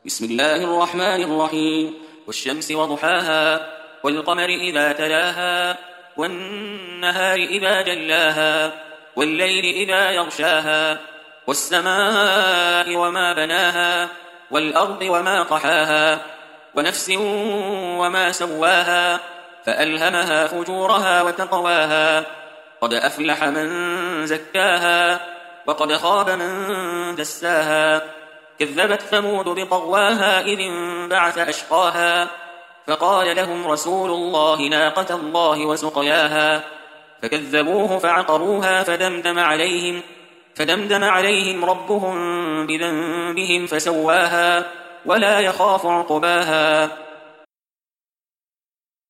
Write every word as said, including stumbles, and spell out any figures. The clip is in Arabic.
بسم الله الرحمن الرحيم. والشمس وضحاها والقمر إذا تلاها والنهار إذا جلاها والليل إذا يغشاها والسماء وما بناها والأرض وما طحاها ونفس وما سواها فألهمها فجورها وتقواها قد أفلح من زكاها وقد خاب من دساها كذبت ثمود بطغواها إذ انبعث أشقاها فقال لهم رسول الله ناقة الله وسقياها فكذبوه فعقروها فدمدم عليهم فدمدم عليهم ربهم بذنبهم فسواها ولا يخاف عقباها